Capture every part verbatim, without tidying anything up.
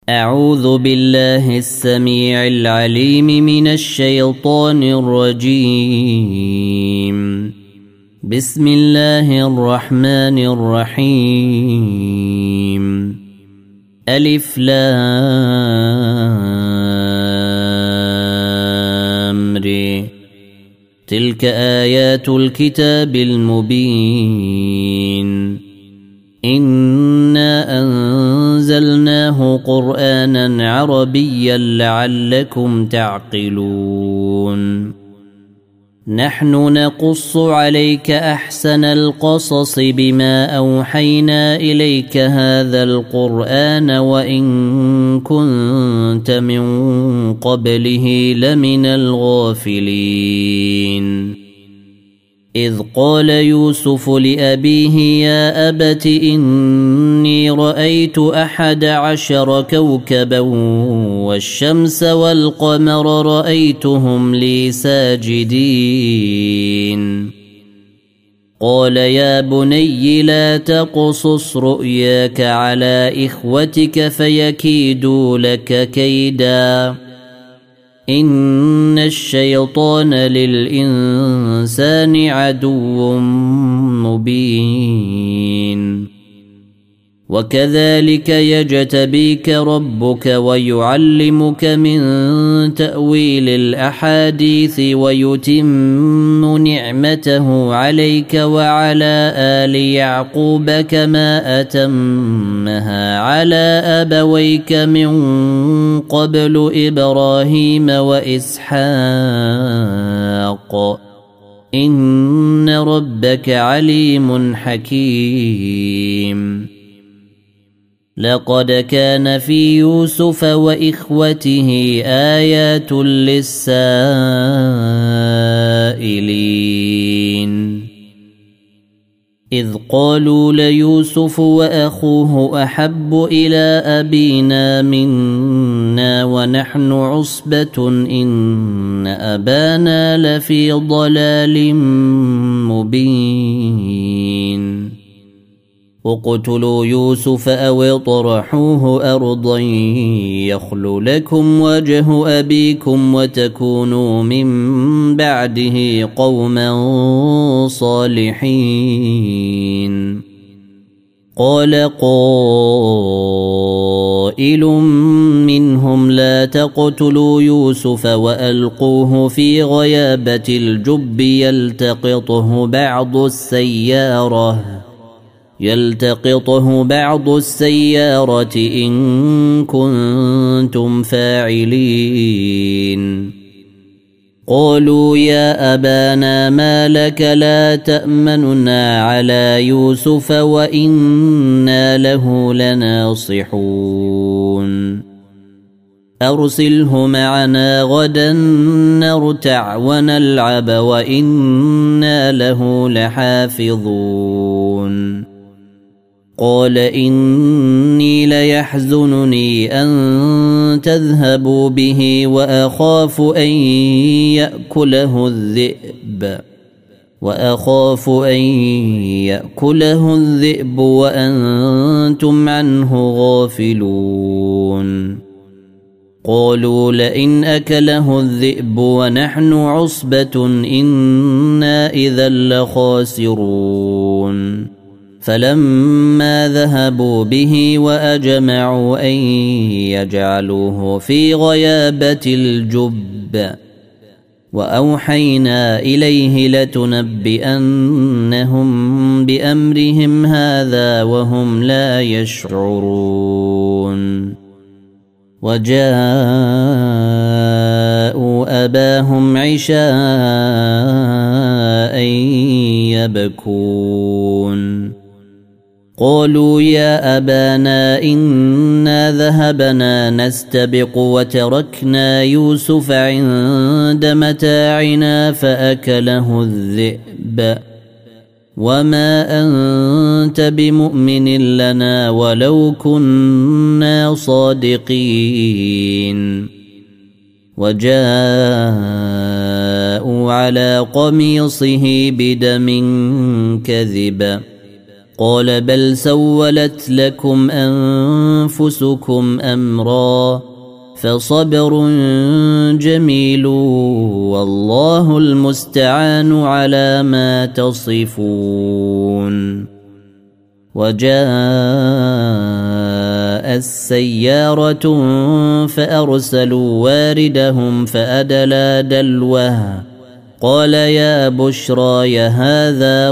أعوذ بالله السميع العليم من الشيطان الرجيم. بسم الله الرحمن الرحيم. ألف لام ر. تلك آيات الكتاب المبين. إنا أنزلناه قرآنا عربيا لعلكم تعقلون. نحن نقص عليك أحسن القصص بما أوحينا إليك هذا القرآن وإن كنت من قبله لمن الغافلين. إذ قال يوسف لأبيه يا أبت إني رأيت أحد عشر كوكبا والشمس والقمر رأيتهم لي ساجدين. قال يا بني لا تقصص رؤياك على إخوتك فيكيدوا لك كيدا إن الشيطان للإنسان عدو مبين. وكذلك يجتبيك ربك ويعلمك من تأويل الأحاديث ويتم نعمته عليك وعلى آل يعقوب كما أتمها على أبويك من قبل إبراهيم وإسحاق إن ربك عليم حكيم. لقد كان في يوسف وإخوته آيات للسائلين إذ قالوا ليوسف وأخوه أحب إلى أبينا منا ونحن عصبة إن أبانا لفي ضلال مبين. اقتلوا يوسف أو اطرحوه أرضا يخل لكم وجه أبيكم وتكونوا من بعده قوما صالحين. قال قائل منهم لا تقتلوا يوسف وألقوه في غيابة الجب يلتقطه بعض السيارة يلتقطه بعض السيارة إن كنتم فاعلين. قالوا يا أبانا ما لك لا تأمننا على يوسف وإنا له لناصحون. أرسله معنا غدا نرتع ونلعب وإنا له لحافظون. قال إني ليحزنني أن تذهبوا به وأخاف أن يأكله الذئب وأخاف أن يأكله الذئب وأنتم عنه غافلون. قالوا لئن أكله الذئب ونحن عصبة إنا إذا لخاسرون. فلما ذهبوا به وأجمعوا أن يجعلوه في غيابة الجب وأوحينا إليه لتنبئنهم بأمرهم هذا وهم لا يشعرون. وجاءوا أباهم عشاء يبكون. قالوا يا أبانا إنا ذهبنا نستبق وتركنا يوسف عند متاعنا فأكله الذئب وما أنت بمؤمن لنا ولو كنا صادقين. وجاءوا على قميصه بدم كذب قال بل سولت لكم أنفسكم أمرا فصبر جميل والله المستعان على ما تصفون. وجاء السيارة فأرسلوا واردهم فأدلى دلوه قال يا بشرى هذا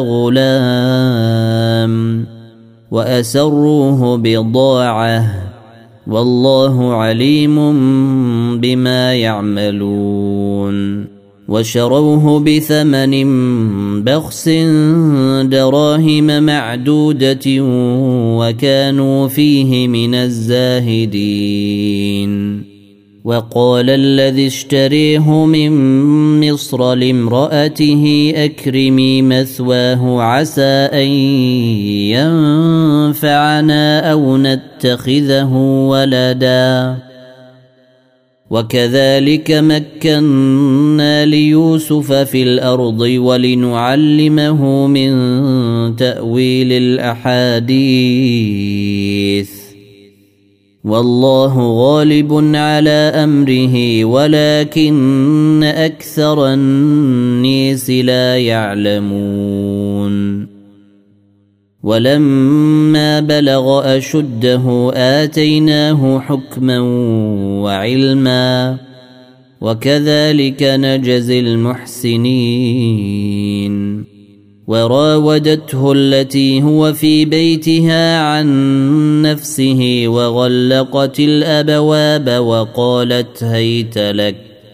غلام وأسروه بضاعة والله عليم بما يعملون. وشروه بثمن بخس دراهم معدودة وكانوا فيه من الزاهدين. وقال الذي اشتريه من مصر لامرأته أكرمي مثواه عسى أن ينفعنا أو نتخذه ولدا وكذلك مكنا ليوسف في الأرض ولنعلمه من تأويل الأحاديث والله غالب على أمره ولكن أكثر الناس لا يعلمون. ولما بلغ أشده آتيناه حكما وعلما وكذلك نجزي المحسنين. وراودته التي هو في بيتها عن نفسه وغلقت الأبواب وقالت هيت لك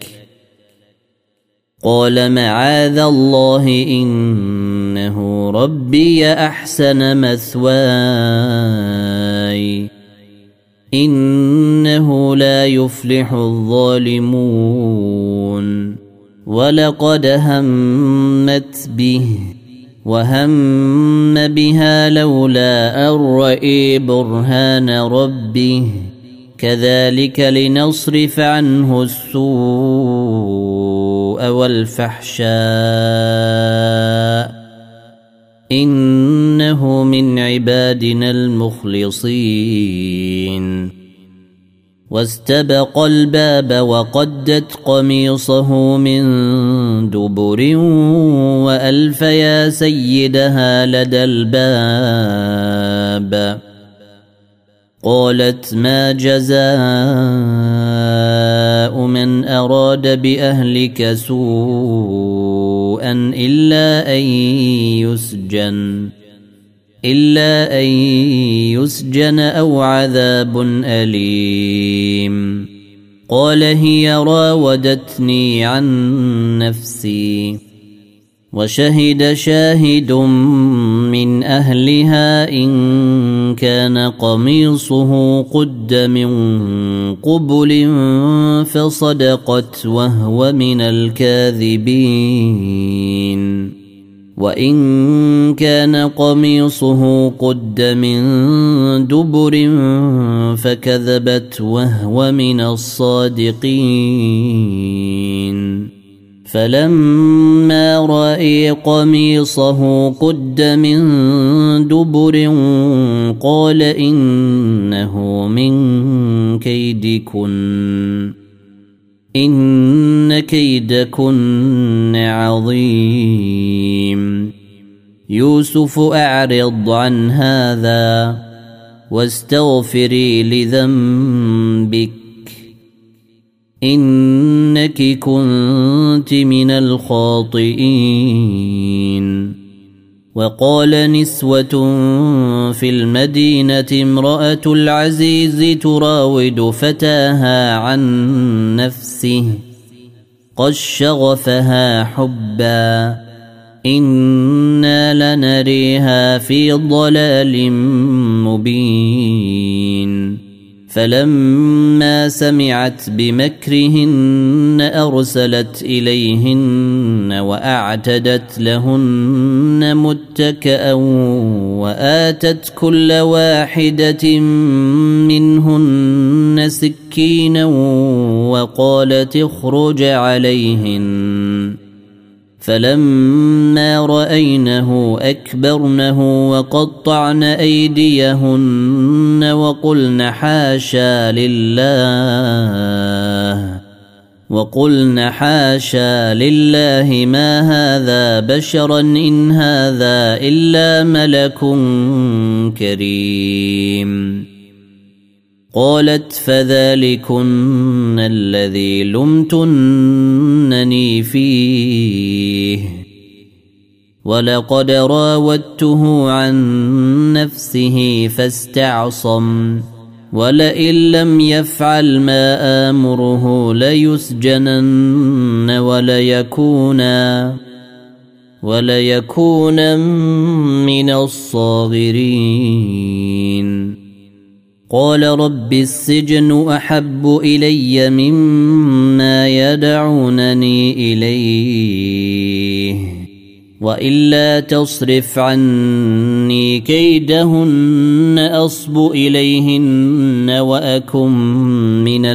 قال معاذ الله إنه ربي أحسن مثواي إنه لا يفلح الظالمون. ولقد همت به وهم بها لولا أن رأى برهان ربه كذلك لنصرف عنه السوء والفحشاء إنه من عبادنا المخلصين. واستبق الباب وقدت قميصه من دبر وألف يا سيدها لدى الباب قالت ما جزاء من أراد بأهلك سوءا إلا أن يسجن إلا أن يسجن أو عذاب أليم. قال هي راودتني عن نفسي وشهد شاهد من أهلها إن كان قميصه قد من قبل فصدقت وهو من الكاذبين وإن كان قميصه قد من دبر فكذبت وهو من الصادقين. فلما رأى قميصه قد من دبر قال إنه من كيدكن إن كيدكن عظيم. يوسف أعرض عن هذا واستغفري لذنبك إنك كنت من الخاطئين. وقال نسوة في المدينة امرأة العزيز تراود فتاها عن نفسه قد شغفها حبا إنا لنريها في ضلال مبين. فلما سمعت بمكرهن أرسلت إليهن وأعتدت لهن متكئا وآتت كل واحدة منهن سكينا وقالت اخرج عليهن فلما رأينه أكبرنه وقطعن أيديهن وقلن حاشا لله وقلن حاشا لله ما هذا بشرا إن هذا إلا ملك كريم. قالت فذلكن الذي لمتنني فيه ولقد راودته عن نفسه فاستعصم ولئن لم يفعل ما آمره ليسجنن وليكونا وليكونا من الصاغرين. قال رب السجن أحب إلي مما يدعونني إليه وإلا تصرف عني كيدهن أصب إليهن وأكن من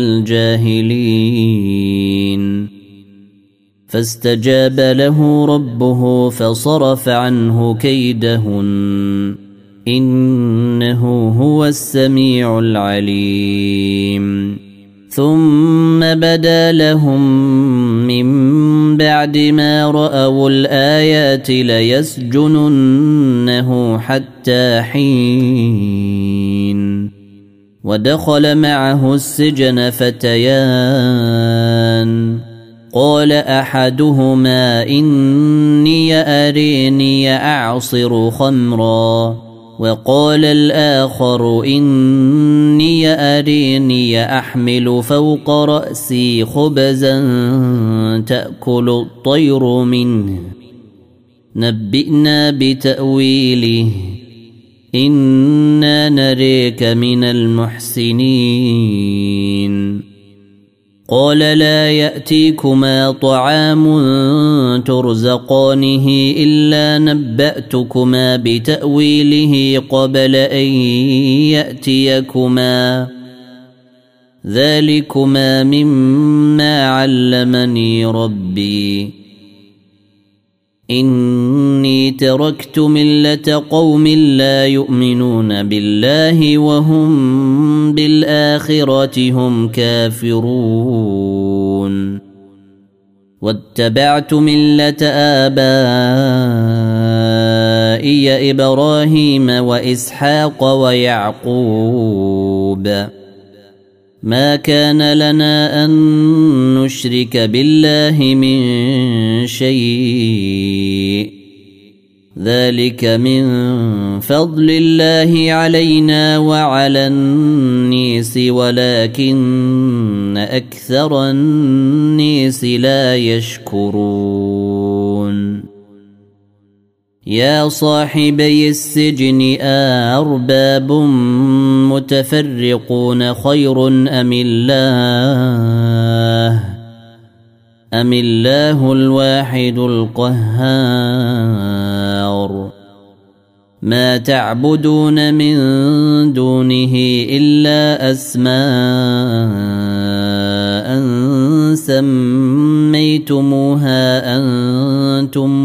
الجاهلين. فاستجاب له ربه فصرف عنه كيدهن إنه هو السميع العليم. ثم بدا لهم من بعد ما رأوا الآيات ليسجننه حتى حين. ودخل معه السجن فتيان قال أحدهما إني أريني أعصر خمرا وقال الآخر إني أريني أحمل فوق رأسي خبزا تأكل الطير منه نبئنا بتأويله إنا نريك من المحسنين. قال لا يأتيكما طعام ترزقانه إلا نبأتكما بتأويله قبل أن يأتيكما ذلكما مما علمني ربي إني تركت ملة قوم لا يؤمنون بالله وهم بالآخرة هم كافرون واتبعت ملة آبائي إبراهيم وإسحاق ويعقوب ما كان لنا أن نشرك بالله من شيء ذلك من فضل الله علينا وعلى الناس ولكن أكثر الناس لا يشكرون. يا صاحبي السجن أأرباب متفرقون خير أم الله أم الله الواحد القهار. ما تعبدون من دونه إلا أسماء سميتموها أنتم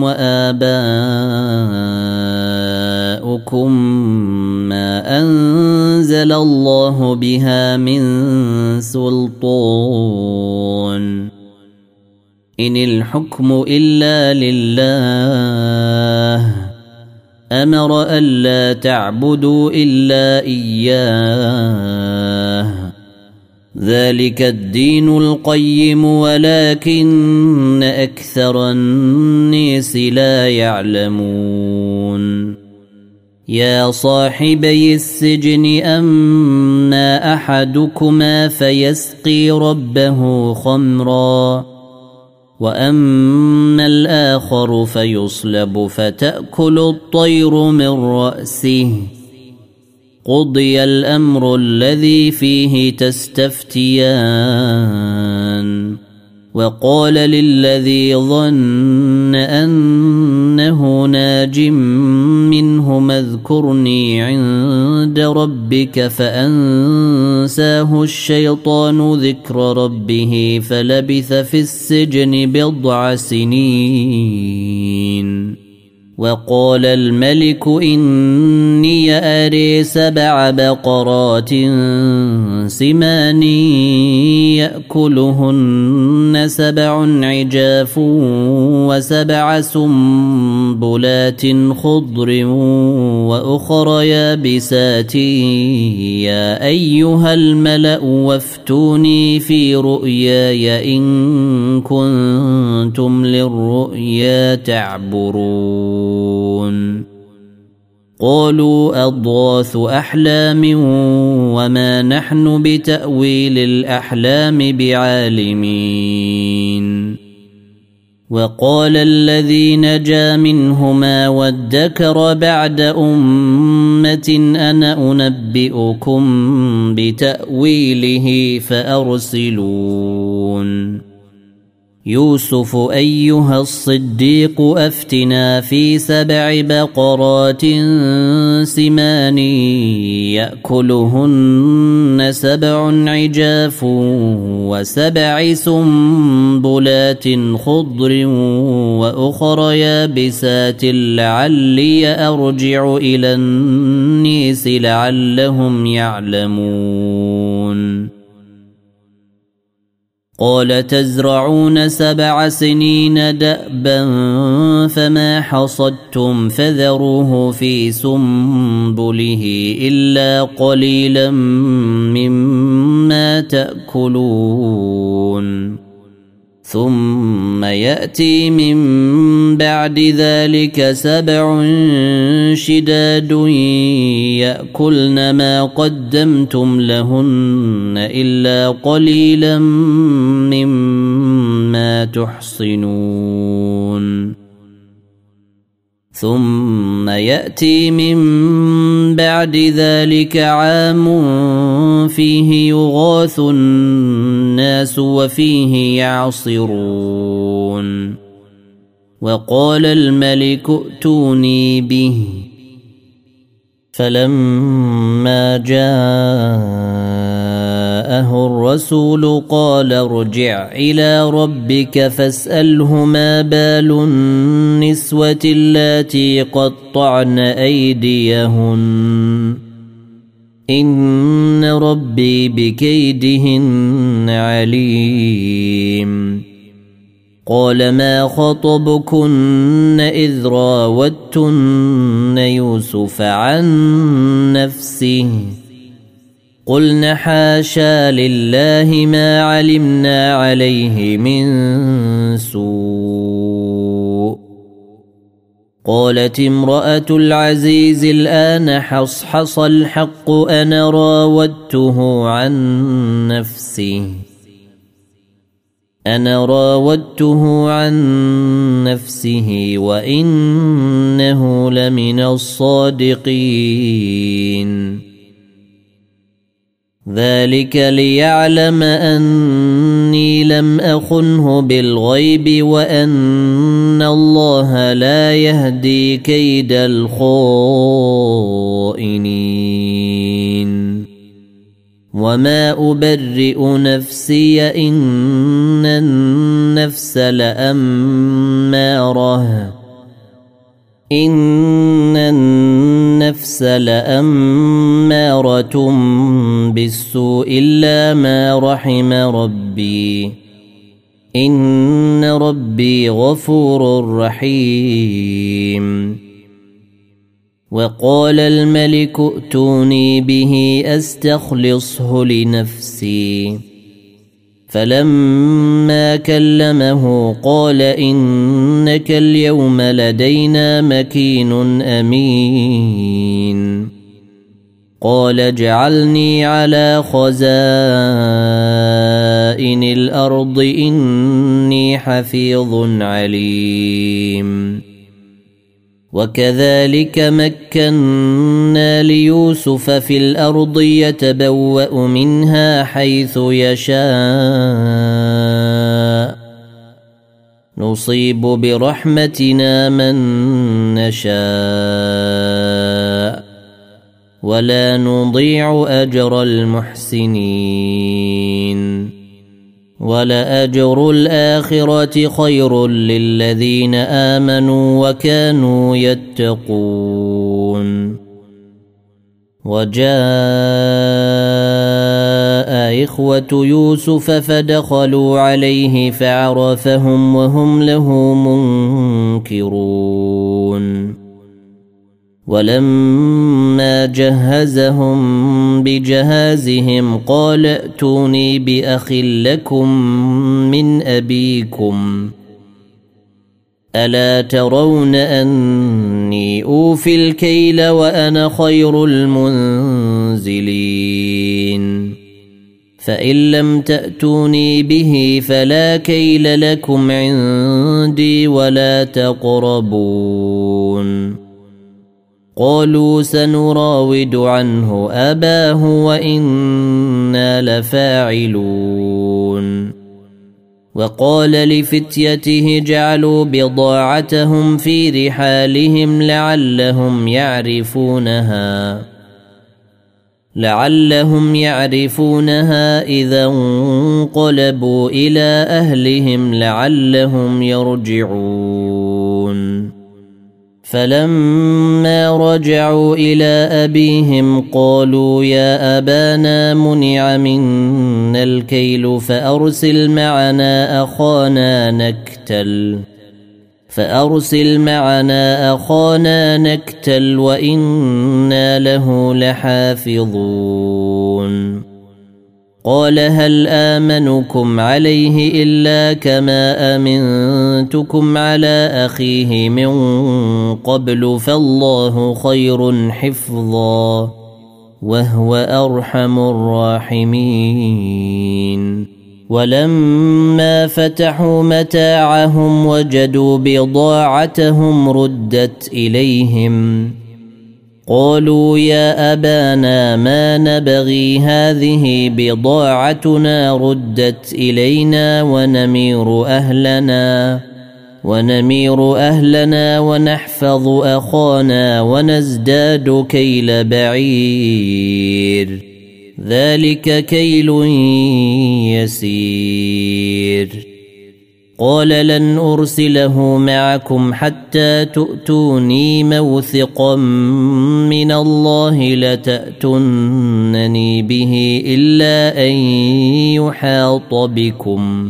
وآباؤكم ما أنزل الله بها من سلطان إن الحكم إلا لله أمر ألا تعبدوا إلا إياه ذلك الدين القيم ولكن أكثر الناس لا يعلمون. يا صاحبي السجن أما أحدكما فيسقي ربه خمرا وأما الآخر فيصلب فتأكل الطير من رأسه قضي الأمر الذي فيه تستفتيان وقال للذي ظن أنه ناج منهم اذكرني عند ربك فأنساه الشيطان ذكر ربه فلبث في السجن بضع سنين. وقال الملك إني أري سبع بقرات سمان يأكلهن سبع عجاف وسبع سنبلات خضر وأخر يابسات يا أيها الملأ وافتوني في رؤياي إن كنتم للرؤيا تعبرون. قالوا أضغاث أحلام وما نحن بتأويل الأحلام بعالمين. وقال الذي نجا منهما وادكر بعد أمة أنا أنبئكم بتأويله فأرسلون. يوسف أيها الصديق أفتنا في سبع بقرات سمان يأكلهن سبع عجاف وسبع سنبلات خضر وأخر يابسات لعلي أرجع إلى النيس لعلهم يعلمون. قال تزرعون سبع سنين دأبا فما حصدتم فذروه في سنبله إلا قليلا مما تأكلون. ثم يأتي من بعد ذلك سبع شداد يأكلن ما قدمتم لهن إلا قليلا مما تحصنون. ثم يأتي من بعد ذلك عام فيه يغاث الناس وفيه يعصرون. وقال الملك ائتوني به فلما جاءه الرسول قال ارجع إلى ربك فاسأله ما بال النسوة اللاتي قطعن أيديهن إن ربي بكيدهن عليم. قال ما خطبكن إذ راوتن يوسف عن نفسه قلن حاشا لله ما علمنا عليه من سوء. قالت امرأة العزيز الآن حصحص الحق أنا راودته عن نفسه أنا راودته عن نفسه وإنه لمن الصادقين. ذلك ليعلم أني لم أخنه بالغيب وأن الله لا يهدي كيد الخائنين. وما أبرئ نفسي إن النفس لأمارة إن النفس لأمارة بالسوء إلا ما رحم ربي إن ربي غفور رحيم. وقال الملك ائتوني به أستخلصه لنفسي فلما كلمه قال إنك اليوم لدينا مكين أمين. قال اجعلني على خزائن الأرض إني حفيظ عليم. وكذلك مكنا ليوسف في الأرض يتبوأ منها حيث يشاء نصيب برحمتنا من نشاء ولا نضيع أجر المحسنين ولأجر الآخرة خير للذين آمنوا وكانوا يتقون. وجاء إخوة يوسف فدخلوا عليه فعرفهم وهم له منكرون. ولما جهزهم بجهازهم قال ائتوني بأخ لكم من أبيكم ألا ترون أني أوفي الكيل وأنا خير المنزلين فإن لم تأتوني به فلا كيل لكم عندي ولا تقربون. قالوا سنراود عنه أباه وإنا لفاعلون. وقال لفتيته جعلوا بضاعتهم في رحالهم لعلهم يعرفونها لعلهم يعرفونها إذا انقلبوا إلى أهلهم لعلهم يرجعون. فلما رجعوا إلى أبيهم قالوا يا أبانا منع منا الكيل فأرسل معنا أخانا نكتل فأرسل معنا أخانا نكتل وإنا له لحافظون. قال هل آمنكم عليه إلا كما أمنتكم على أخيه من قبل فالله خير حفظا وهو أرحم الراحمين. ولما فتحوا متاعهم وجدوا بضاعتهم ردت إليهم قالوا يا أبانا ما نبغي هذه بضاعتنا ردت إلينا ونمير أهلنا ونمير أهلنا ونحفظ أخانا ونزداد كيل بعير ذلك كيل يسير. قال لن أرسله معكم حتى تؤتوني موثقا من الله لتأتونني به إلا أن يحاط بكم.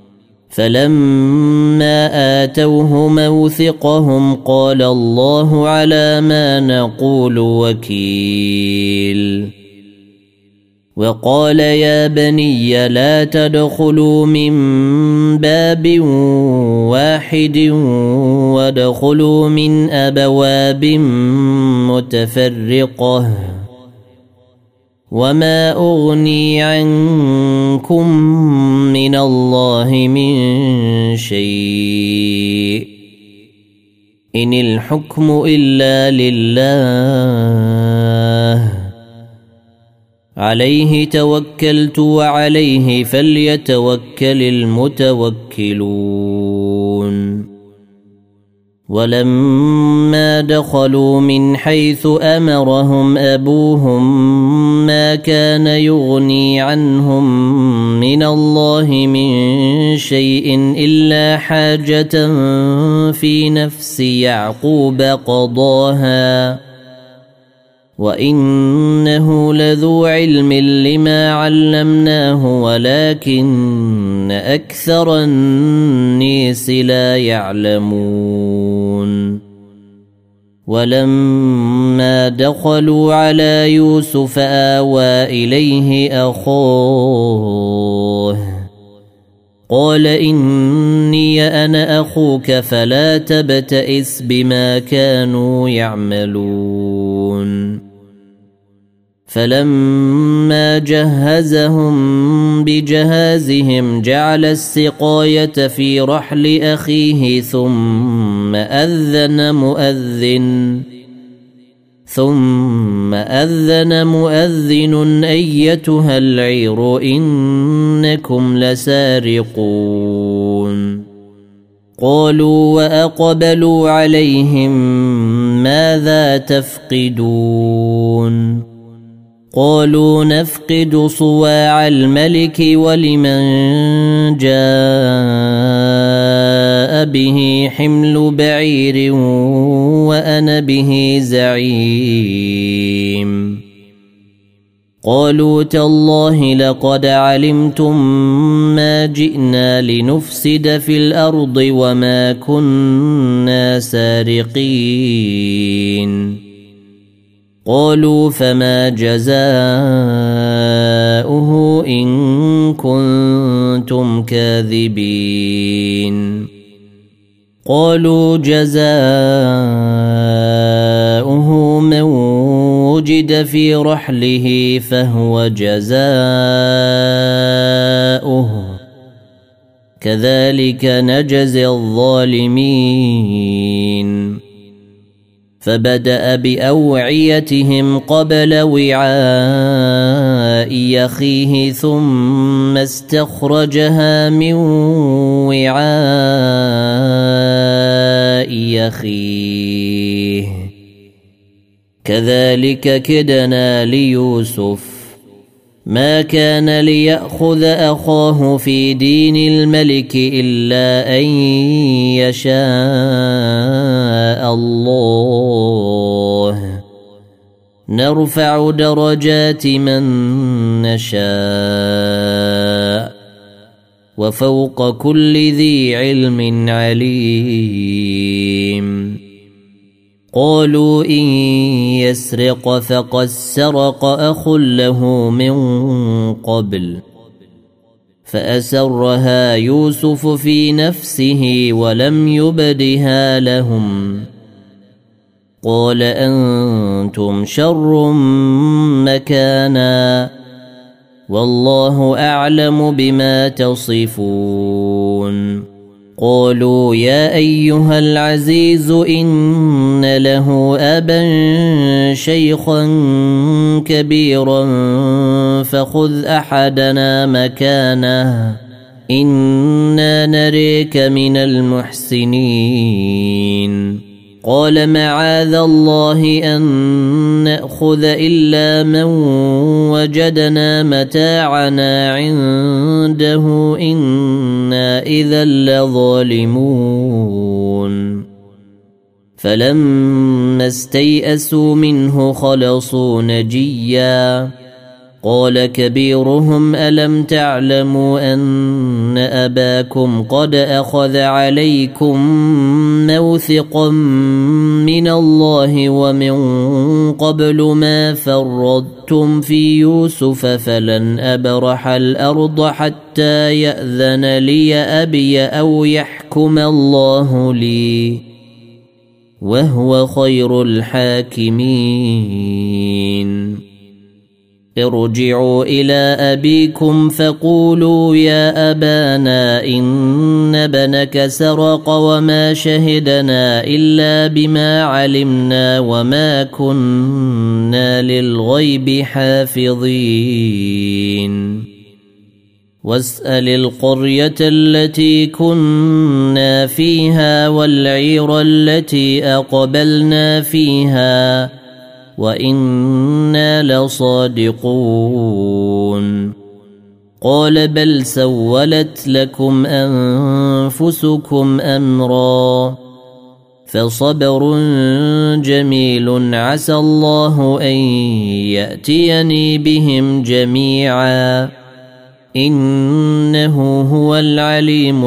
فلما آتوه موثقهم قال الله على ما نقول وكيل. وقال يا بني لا تدخلوا من باب واحد وادخلوا من أبواب متفرقة وما أغني عنكم من الله من شيء إن الحكم إلا لله عليه توكلت وعليه فليتوكل المتوكلون. ولما دخلوا من حيث أمرهم أبوهم ما كان يغني عنهم من الله من شيء إلا حاجة في نفس يعقوب قضاها وإنه لذو علم لما علمناه ولكن أكثر الناس لا يعلمون. ولما دخلوا على يوسف آوى إليه أخاه قال إني أنا أخوك فلا تبتئس بما كانوا يعملون. فلما جهزهم بجهازهم جعل السقاية في رحل أخيه ثم أذن مؤذن ثم أذن مؤذن أيتها العير إنكم لسارقون. قالوا وأقبلوا عليهم ماذا تفقدون قالوا نفقد صواع الملك ولمن جاء به حمل بعير وأنا به زعيم قالوا تالله لقد علمتم ما جئنا لنفسد في الأرض وما كنا سارقين قالوا فما جزاؤه إن كنتم كاذبين قالوا جزاؤه من وجد في رحله فهو جزاؤه كذلك نجزي الظالمين فبدأ بأوعيتهم قبل وعاء أخيه ثم استخرجها من وعاء أخيه كذلك كدنا ليوسف ما كان ليأخذ أخاه في دين الملك إلا أن يشاء الله نرفع درجات من نشاء وفوق كل ذي علم عليم قالوا إن يسرق فقد سرق أخ له من قبل فأسرها يوسف في نفسه ولم يبدها لهم قال أنتم شر مكانا والله أعلم بما تصفون قالوا يا أيها العزيز إن له أبا شيخا كبيرا فخذ أحدنا مكانه إنا نريك من المحسنين قال معاذ الله أن نأخذ إلا من وجدنا متاعنا عنده إنا إذا لظالمون فلما استيئسوا منه خلصوا نجيا قال كبيرهم ألم تعلموا أن أباكم قد أخذ عليكم موثقا من الله ومن قبل ما فرطتم في يوسف فلن أبرح الأرض حتى يأذن لي أبي أو يحكم الله لي وهو خير الحاكمين ارجعوا إلى أبيكم فقولوا يا أبانا إن ابنك سرق وما شهدنا إلا بما علمنا وما كنا للغيب حافظين واسأل القرية التي كنا فيها والعير التي أقبلنا فيها وإنا لصادقون قال بل سولت لكم أنفسكم أمرا فصبر جميل عسى الله أن يأتيني بهم جميعا إنه هو العليم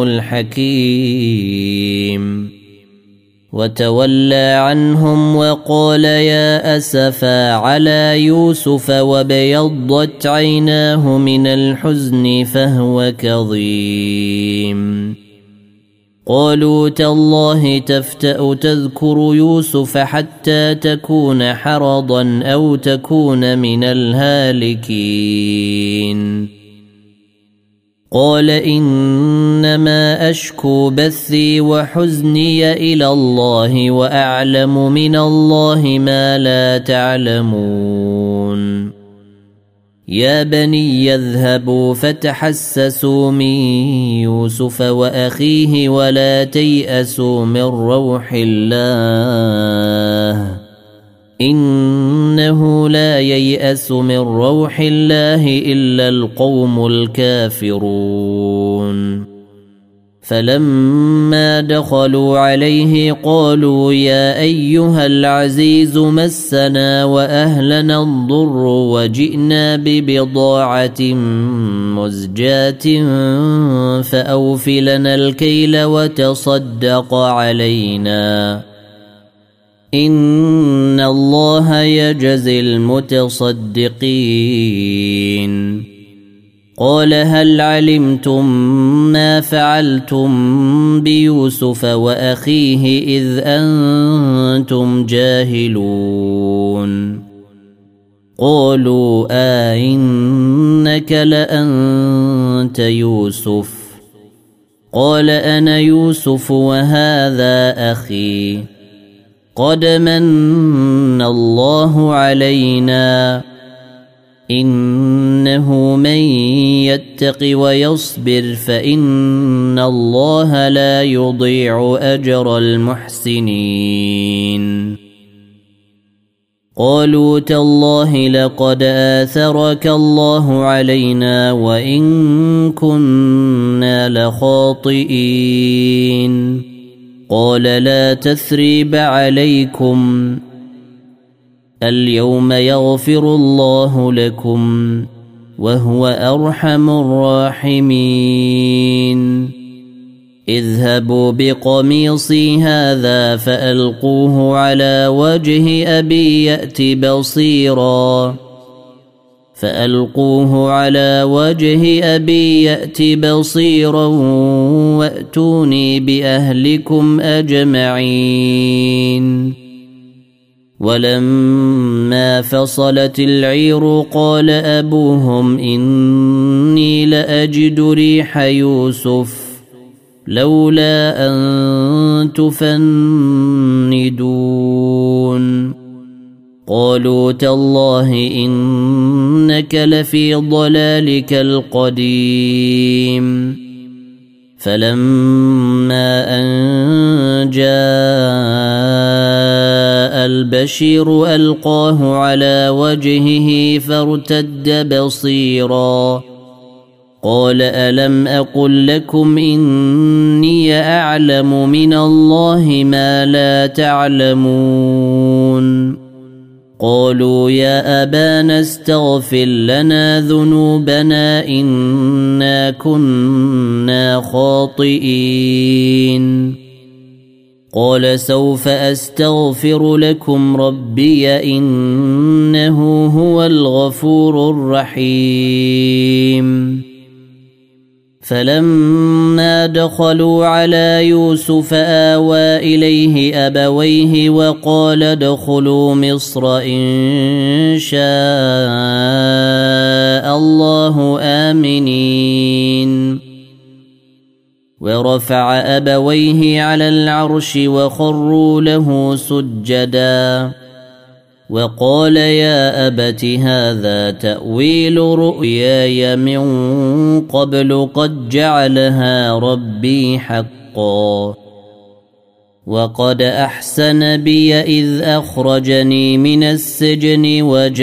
الحكيم وتولى عنهم وقال يا أسفا على يوسف وابيضت عيناه من الحزن فهو كظيم قالوا تالله تفتأ تذكر يوسف حتى تكون حرضا أو تكون من الهالكين قال إنما أشكو بثي وحزني إلى الله وأعلم من الله ما لا تعلمون يا بني يذهبوا فتحسسوا من يوسف وأخيه ولا تيأسوا من روح الله إنه لا ييأس من روح الله إلا القوم الكافرون فلما دخلوا عليه قالوا يا أيها العزيز مسنا وأهلنا الضر وجئنا ببضاعة مزجاة فأوف لنا الكيل وتصدق علينا إن الله يجزي المتصدقين قال هل علمتم ما فعلتم بيوسف وأخيه إذ أنتم جاهلون قالوا آئنك لأنت يوسف قال أنا يوسف وهذا أخي قد من الله علينا إنه من يتق ويصبر فإن الله لا يضيع أجر المحسنين قالوا تالله لقد آثرك الله علينا وإن كنا لخاطئين قال لا تثريب عليكم اليوم يغفر الله لكم وهو أرحم الراحمين اذهبوا بقميصي هذا فألقوه على وجه أبي يأت بصيرا فألقوه على وجه أبي يأت بصيرا وأتوني بأهلكم أجمعين ولما فصلت العير قال أبوهم إني لأجد ريح يوسف لولا أن تفندون قالوا تالله إنك لفي ضلالك القديم فلما أن جاء البشير ألقاه على وجهه فارتد بصيرا قال ألم أقل لكم إني أعلم من الله ما لا تعلمون قالوا يا أبانا استغفر لنا ذنوبنا إنا كنا خاطئين قال سوف أستغفر لكم ربي إنه هو الغفور الرحيم فلما دخلوا على يوسف آوى إليه أبويه وقال ادخلوا مصر إن شاء الله آمنين ورفع أبويه على العرش وخروا له سجدا وقال يا أبت هذا تأويل رؤياي من قبل قد جعلها ربي حقا وقد أحسن بي إذ أخرجني من السجن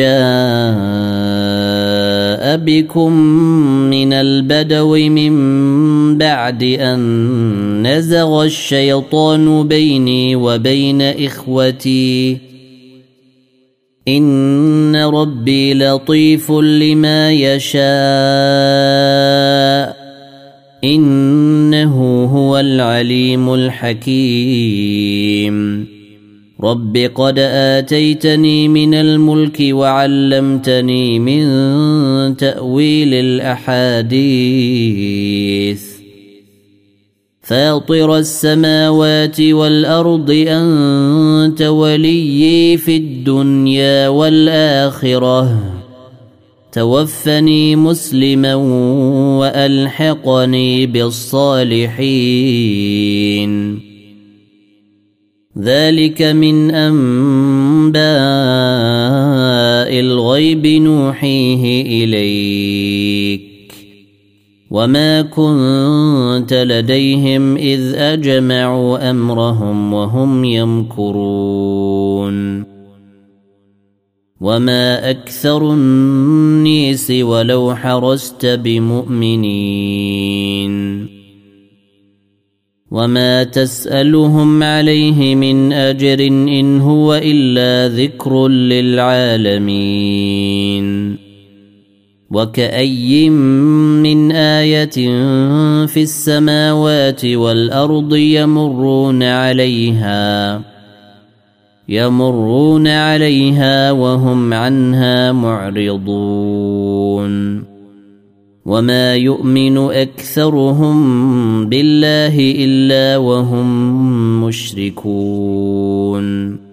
وجاء بكم من البدو من بعد أن نزغ الشيطان بيني وبين إخوتي إن ربي لطيف لما يشاء إنه هو العليم الحكيم رب قد آتيتني من الملك وعلمتني من تأويل الأحاديث فاطر السماوات والأرض أنت وليي في الدنيا والآخرة توفني مسلما وألحقني بالصالحين ذلك من أنباء الغيب نوحيه إليك وما كنت لديهم إذ أجمعوا أمرهم وهم يمكرون وما أكثر الناس ولو حرصت بمؤمنين وما تسألهم عليه من أجر إن هو إلا ذكر للعالمين وكأي من آية في السماوات والأرض يمرون عليها يمرون عليها وهم عنها معرضون وما يؤمن أكثرهم بالله إلا وهم مشركون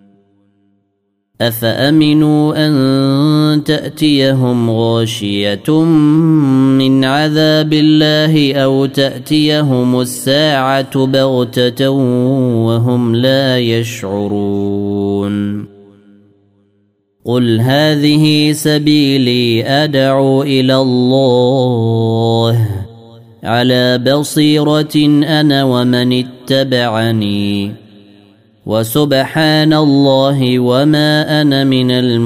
أفأمنوا أن تأتيهم غاشية من عذاب الله أو تأتيهم الساعة بغتة وهم لا يشعرون قل هذه سبيلي أدعو إلى الله على بصيرة أنا ومن اتبعني وسبحان الله وما أنا من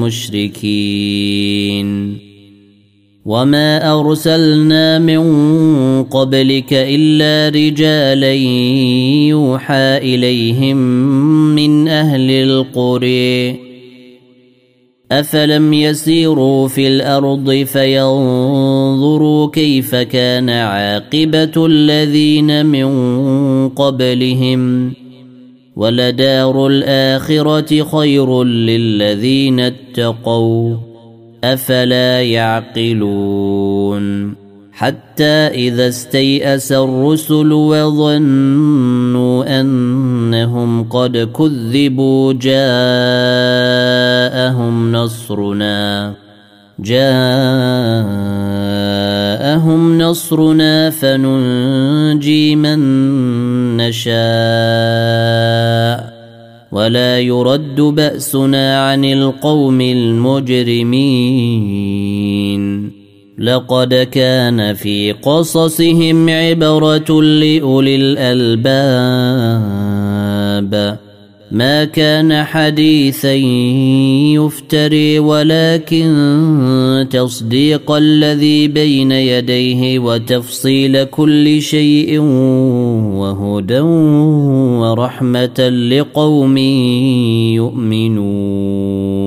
المشركين وما أرسلنا من قبلك إلا رجالا يوحى إليهم من أهل القرى أفلم يسيروا في الأرض فينظروا كيف كان عاقبة الذين من قبلهم ولدار الآخرة خير للذين اتقوا أفلا يعقلون حتى إذا استيأس الرسل وظنوا أنهم قد كذبوا جاءهم نصرنا جاءهم نصرنا فننجي من نشاء ولا يرد بأسنا عن القوم المجرمين لقد كان في قصصهم عبرة لأولي الألباب ما كان حديثا يفتري ولكن تصديق الذي بين يديه وتفصيل كل شيء وهدى ورحمة لقوم يؤمنون